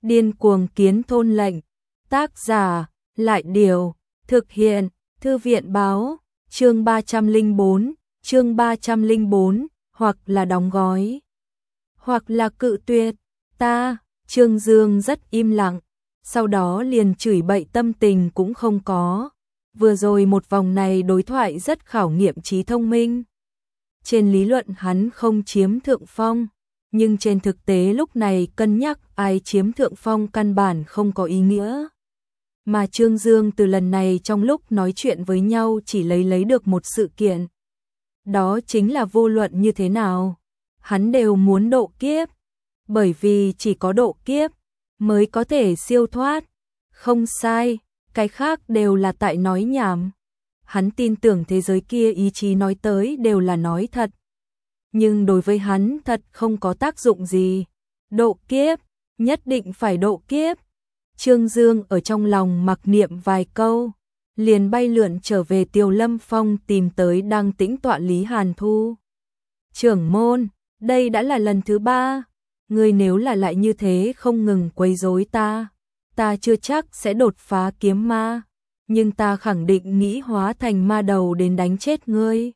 Điên cuồng kiến thôn lệnh. Tác giả, Lại Điều. Thực hiện, Thư viện Báo. Chương 304, hoặc là đóng gói, hoặc là cự tuyệt. Trương Dương rất im lặng, sau đó liền chửi bậy tâm tình cũng không có. Vừa rồi một vòng này đối thoại rất khảo nghiệm trí thông minh. Trên lý luận hắn không chiếm thượng phong, nhưng trên thực tế lúc này cân nhắc ai chiếm thượng phong căn bản không có ý nghĩa. Mà Trương Dương từ lần này trong lúc nói chuyện với nhau chỉ lấy được một sự kiện. Đó chính là vô luận như thế nào, hắn đều muốn độ kiếp. Bởi vì chỉ có độ kiếp mới có thể siêu thoát. Không sai, cái khác đều là tại nói nhảm. Hắn tin tưởng thế giới kia ý chí nói tới đều là nói thật. Nhưng đối với hắn thật không có tác dụng gì. Độ kiếp, nhất định phải độ kiếp. Trương Dương ở trong lòng mặc niệm vài câu, liền bay lượn trở về Tiều Lâm Phong tìm tới đang tĩnh tọa Lý Hàn Thu. Trưởng môn, đây đã là lần thứ 3. Ngươi nếu là lại như thế không ngừng quấy rối ta chưa chắc sẽ đột phá kiếm ma, nhưng ta khẳng định nghĩ hóa thành ma đầu đến đánh chết ngươi.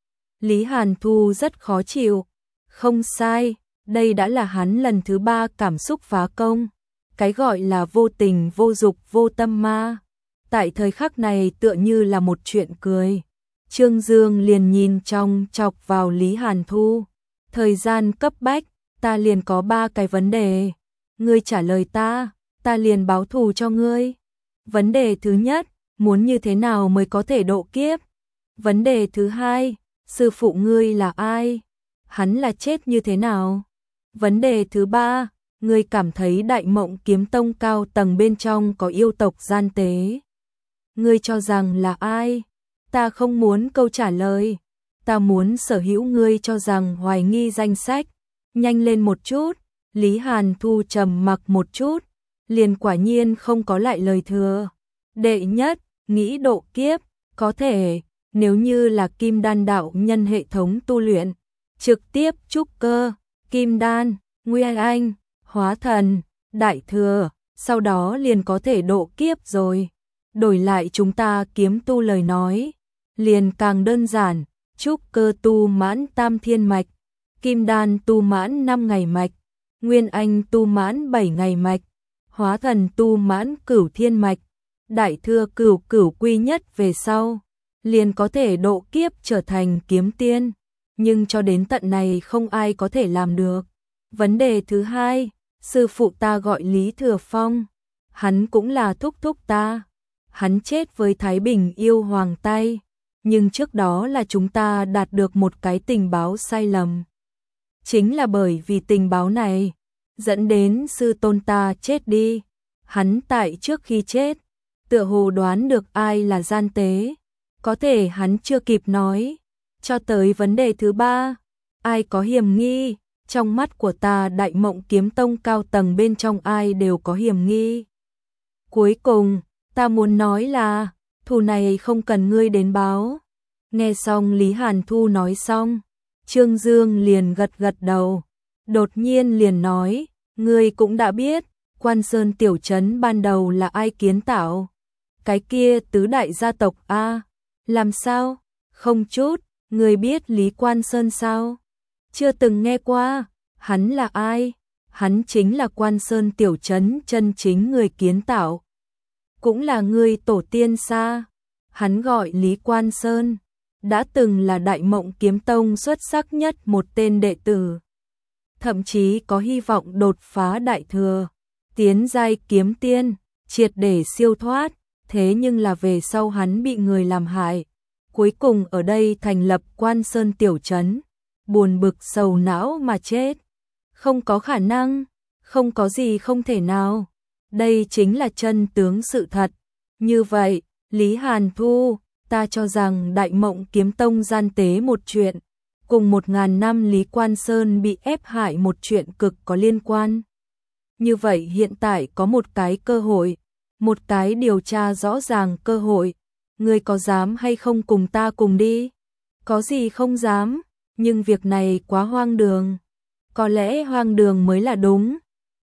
Lý Hàn Thu rất khó chịu. Không sai, đây đã là hắn lần thứ 3 cảm xúc phá công. Cái gọi là vô tình vô dục vô tâm ma, tại thời khắc này tựa như là một chuyện cười. Trương Dương liền nhìn trong chọc vào Lý Hàn Thu. Thời gian cấp bách, ta liền có 3 cái vấn đề. Ngươi trả lời ta liền báo thù cho ngươi. Vấn đề thứ nhất, muốn như thế nào mới có thể độ kiếp? Vấn đề thứ hai, sư phụ ngươi là ai? Hắn là chết như thế nào? Vấn đề thứ ba, ngươi cảm thấy Đại Mộng Kiếm Tông cao tầng bên trong có yêu tộc gian tế. Ngươi cho rằng là ai? Ta không muốn câu trả lời. Ta muốn sở hữu ngươi cho rằng hoài nghi danh sách. Nhanh lên một chút. Lý Hàn Thu trầm mặc một chút, liền quả nhiên không có lại lời thừa. Đệ nhất, nghĩ độ kiếp, có thể, nếu như là kim đan đạo nhân hệ thống tu luyện, trực tiếp trúc cơ, kim đan, nguyên anh, hóa thần, đại thừa, sau đó liền có thể độ kiếp rồi. Đổi lại chúng ta kiếm tu lời nói, liền càng đơn giản, trúc cơ tu mãn tam thiên mạch, kim đan tu mãn 5 ngày mạch, nguyên anh tu mãn 7 ngày mạch, hóa thần tu mãn cửu thiên mạch, đại thừa cửu quy nhất về sau, liền có thể độ kiếp trở thành kiếm tiên. Nhưng cho đến tận này không ai có thể làm được. Vấn đề thứ hai, sư phụ ta gọi Lý Thừa Phong, hắn cũng là thúc thúc ta. Hắn chết với Thái Bình yêu hoàng tay, nhưng trước đó là chúng ta đạt được một cái tình báo sai lầm. Chính là bởi vì tình báo này, dẫn đến sư tôn ta chết đi. Hắn tại trước khi chết, tựa hồ đoán được ai là gian tế. Có thể hắn chưa kịp nói. Cho tới vấn đề thứ ba, ai có hiểm nghi? Trong mắt của ta Đại Mộng Kiếm Tông cao tầng bên trong ai đều có hiểm nghi. Cuối cùng, ta muốn nói là, thù này không cần ngươi đến báo. Nghe xong Lý Hàn Thu nói xong, Trương Dương liền gật đầu. Đột nhiên liền nói, ngươi cũng đã biết, Quan Sơn tiểu trấn ban đầu là ai kiến tạo? Cái kia tứ đại gia tộc a. Làm sao? Không chút, ngươi biết Lý Quan Sơn sao? Chưa từng nghe qua. Hắn là ai? Hắn chính là Quan Sơn tiểu trấn chân chính người kiến tạo. Cũng là người tổ tiên xa. Hắn gọi Lý Quan Sơn, đã từng là Đại Mộng Kiếm Tông xuất sắc nhất một tên đệ tử. Thậm chí có hy vọng đột phá đại thừa, tiến giai kiếm tiên, triệt để siêu thoát. Thế nhưng là về sau hắn bị người làm hại, cuối cùng ở đây thành lập Quan Sơn tiểu trấn, buồn bực sầu não mà chết. Không có khả năng, không có gì không thể nào. Đây chính là chân tướng sự thật. Như vậy, Lý Hàn Thu, ta cho rằng Đại Mộng Kiếm Tông gian tế một chuyện, cùng 1000 năm Lý Quan Sơn bị ép hại một chuyện cực có liên quan. Như vậy hiện tại có một cái cơ hội, một cái điều tra rõ ràng cơ hội. Ngươi có dám hay không cùng ta cùng đi? Có gì không dám, nhưng việc này quá hoang đường. Có lẽ hoang đường mới là đúng.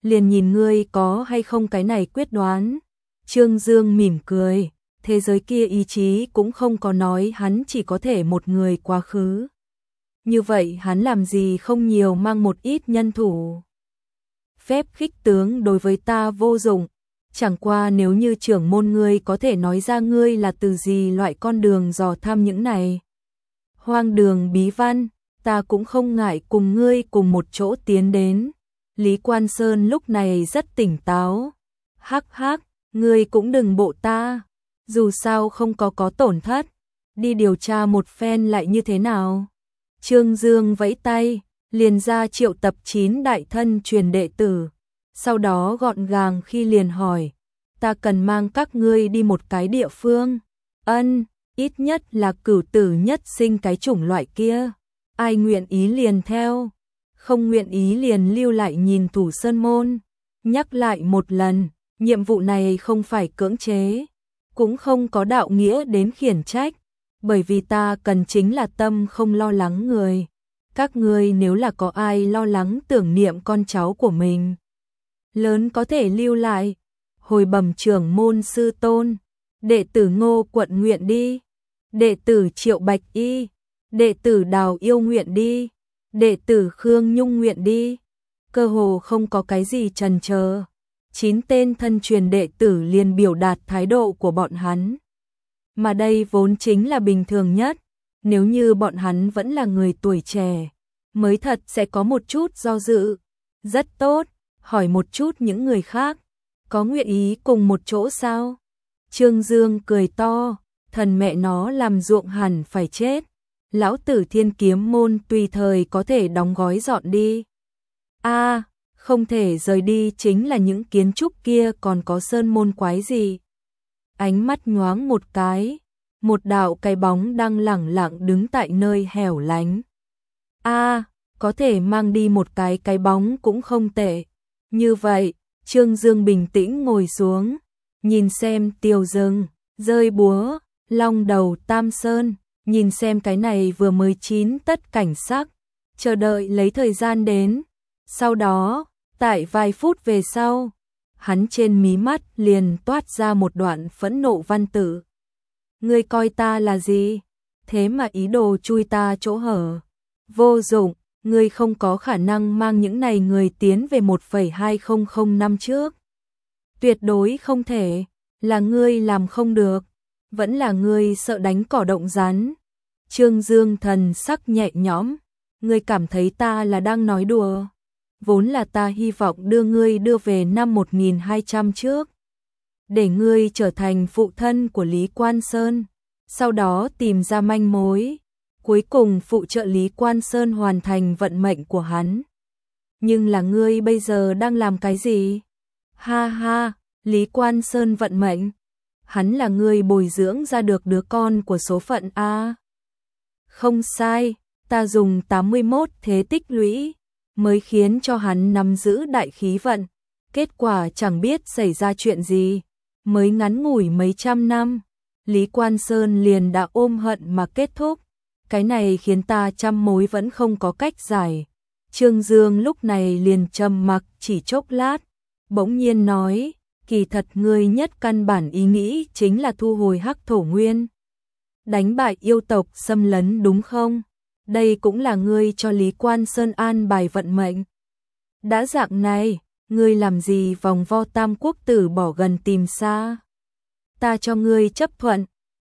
liền nhìn ngươi có hay không cái này quyết đoán. Trương Dương mỉm cười, thế giới kia ý chí cũng không có nói hắn chỉ có thể một người quá khứ. Như vậy hắn làm gì không nhiều mang một ít nhân thủ. Phép khích tướng đối với ta vô dụng, chẳng qua nếu như trưởng môn ngươi có thể nói ra ngươi là từ gì loại con đường dò thăm những này. Hoang đường bí văn, ta cũng không ngại cùng ngươi cùng một chỗ tiến đến. Lý Quan Sơn lúc này rất tỉnh táo. Hắc hắc, ngươi cũng đừng bộ ta, dù sao không có tổn thất, đi điều tra một phen lại như thế nào. Trương Dương vẫy tay, liền ra triệu tập 9 đại thân truyền đệ tử, sau đó gọn gàng khi liền hỏi, ta cần mang các ngươi đi một cái địa phương. Ân, ít nhất là cửu tử nhất sinh cái chủng loại kia, ai nguyện ý liền theo, không nguyện ý liền lưu lại nhìn Thủ Sơn môn. Nhắc lại một lần, nhiệm vụ này không phải cưỡng chế, cũng không có đạo nghĩa đến khiển trách, bởi vì ta cần chính là tâm không lo lắng người. Các ngươi nếu là có ai lo lắng tưởng niệm con cháu của mình, lớn có thể lưu lại, hồi bẩm trưởng môn sư tôn, đệ tử Ngô Quận nguyện đi, đệ tử Triệu Bạch Y, đệ tử Đào Yêu nguyện đi, đệ tử Khương Nhung nguyện đi. Cơ hồ không có cái gì chần chờ, 9 tên thân truyền đệ tử liền biểu đạt thái độ của bọn hắn. Mà đây vốn chính là bình thường nhất, nếu như bọn hắn vẫn là người tuổi trẻ, mới thật sẽ có một chút do dự. Rất tốt, hỏi một chút những người khác, có nguyện ý cùng một chỗ sao? Trương Dương cười to, thần mẹ nó làm ruộng hẳn phải chết. Lão tử Thiên Kiếm môn tùy thời có thể đóng gói dọn đi. A, không thể rời đi chính là những kiến trúc kia còn có sơn môn quái gì. Ánh mắt nhoáng một cái, một đạo cái bóng đang lẳng lặng đứng tại nơi hẻo lánh. A, có thể mang đi một cái bóng cũng không tệ. Như vậy, Trương Dương bình tĩnh ngồi xuống, nhìn xem Tiêu Dừng, rơi búa, long đầu Tam Sơn, nhìn xem cái này vừa mới chín tất cảnh sắc, chờ đợi lấy thời gian đến. Sau đó, tại vài phút về sau, hắn trên mí mắt liền toát ra một đoạn phẫn nộ văn tự. Ngươi coi ta là gì? Thế mà ý đồ chui ta chỗ hở. Vô dụng, ngươi không có khả năng mang những này người tiến về 1,2005 năm trước. Tuyệt đối không thể, là ngươi làm không được, vẫn là ngươi sợ đánh cỏ động rắn. Trương Dương thần sắc nhẹ nhõm, ngươi cảm thấy ta là đang nói đùa. Vốn là ta hy vọng đưa ngươi đưa về năm 1200 trước, để ngươi trở thành phụ thân của Lý Quan Sơn, sau đó tìm ra manh mối, cuối cùng phụ trợ Lý Quan Sơn hoàn thành vận mệnh của hắn. Nhưng là ngươi bây giờ đang làm cái gì? Ha ha, Lý Quan Sơn vận mệnh, hắn là ngươi bồi dưỡng ra được đứa con của số phận a. Không sai, ta dùng 81 thế tích lũy mới khiến cho hắn nắm giữ đại khí vận, kết quả chẳng biết xảy ra chuyện gì, mới ngắn ngủi mấy trăm năm, Lý Quan Sơn liền đã ôm hận mà kết thúc. Cái này khiến ta trăm mối vẫn không có cách giải. Trương Dương lúc này liền trầm mặc chỉ chốc lát, bỗng nhiên nói, kỳ thật ngươi nhất căn bản ý nghĩ chính là thu hồi Hắc Thổ Nguyên, đánh bại yêu tộc xâm lấn đúng không? Đây cũng là ngươi cho Lý Quan Sơn an bài vận mệnh. Đã dạng này, ngươi làm gì vòng vo Tam Quốc tử bỏ gần tìm xa? Ta cho ngươi chấp thuận,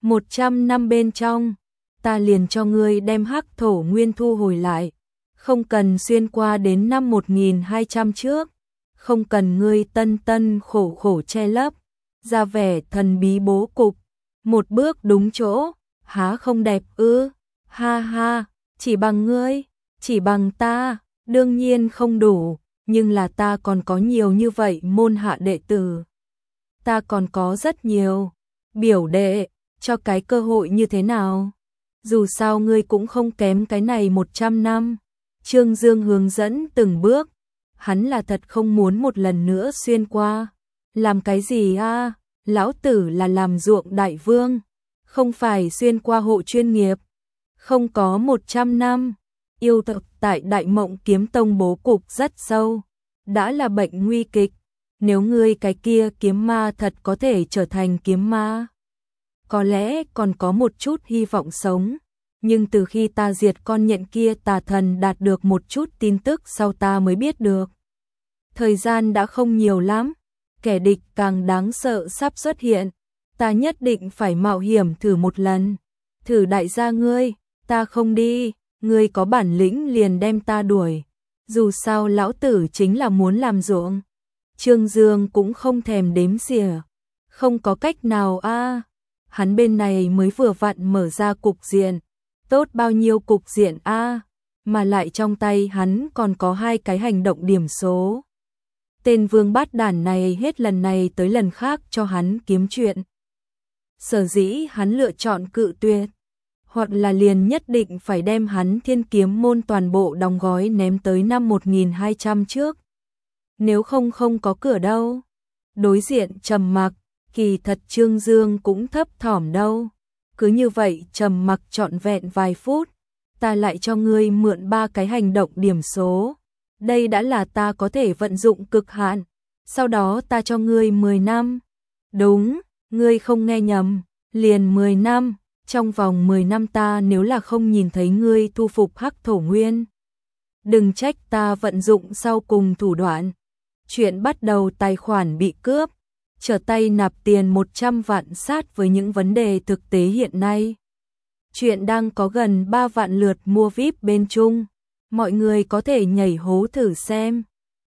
100 năm bên trong, ta liền cho ngươi đem Hắc Thổ Nguyên thu hồi lại, không cần xuyên qua đến năm 1200 trước, không cần ngươi tân tân khổ khổ che lấp, ra vẻ thần bí bố cục, một bước đúng chỗ, há không đẹp ư? Ha ha, chỉ bằng ngươi, chỉ bằng ta, đương nhiên không đủ, nhưng là ta còn có nhiều như vậy môn hạ đệ tử. Ta còn có rất nhiều biểu đệ, cho cái cơ hội như thế nào? Dù sao ngươi cũng không kém cái này 100 năm. Trương Dương hướng dẫn từng bước, hắn là thật không muốn một lần nữa xuyên qua. Làm cái gì a? Lão tử là làm ruộng đại vương, không phải xuyên qua hộ chuyên nghiệp. Không có 100 năm, yêu tộc tại Đại Mộng Kiếm Tông bố cục rất sâu. đã là bệnh nguy kịch. Nếu ngươi cái kia kiếm ma thật có thể trở thành kiếm ma, có lẽ còn có một chút hy vọng sống. Nhưng từ khi ta diệt con nhện kia, tà thần đạt được một chút tin tức sau ta mới biết được. Thời gian đã không nhiều lắm, kẻ địch càng đáng sợ sắp xuất hiện. Ta nhất định phải mạo hiểm thử một lần. Thử đại gia ngươi, ta không đi, ngươi có bản lĩnh liền đem ta đuổi. Dù sao lão tử chính là muốn làm ruộng. Trương Dương cũng không thèm đếm xỉa. Không có cách nào a, hắn bên này mới vừa vặn mở ra cục diện. Tốt bao nhiêu cục diện a, mà lại trong tay hắn còn có 2 cái hành động điểm số. Tên vương bát đản này hết lần này tới lần khác cho hắn kiếm chuyện. Sở dĩ hắn lựa chọn cự tuyệt, hoặc là liền nhất định phải đem hắn Thiên Kiếm môn toàn bộ đóng gói ném tới năm 1200 trước. Nếu không có cửa đâu. Đối diện trầm mặc, kỳ thật Trương Dương cũng thấp thỏm đâu. Cứ như vậy trầm mặc trọn vẹn vài phút, ta lại cho ngươi mượn 3 cái hành động điểm số. Đây đã là ta có thể vận dụng cực hạn. Sau đó ta cho ngươi 10 năm. Đúng, ngươi không nghe nhầm, liền 10 năm. Trong vòng 10 năm ta nếu là không nhìn thấy ngươi thu phục Hắc Thổ Nguyên, đừng trách ta vận dụng sau cùng thủ đoạn. Chuyện bắt đầu tài khoản bị cướp, trở tay nạp tiền 100 vạn sát với những vấn đề thực tế hiện nay. Chuyện đang có gần 3 vạn lượt mua VIP bên Trung, mọi người có thể nhảy hố thử xem.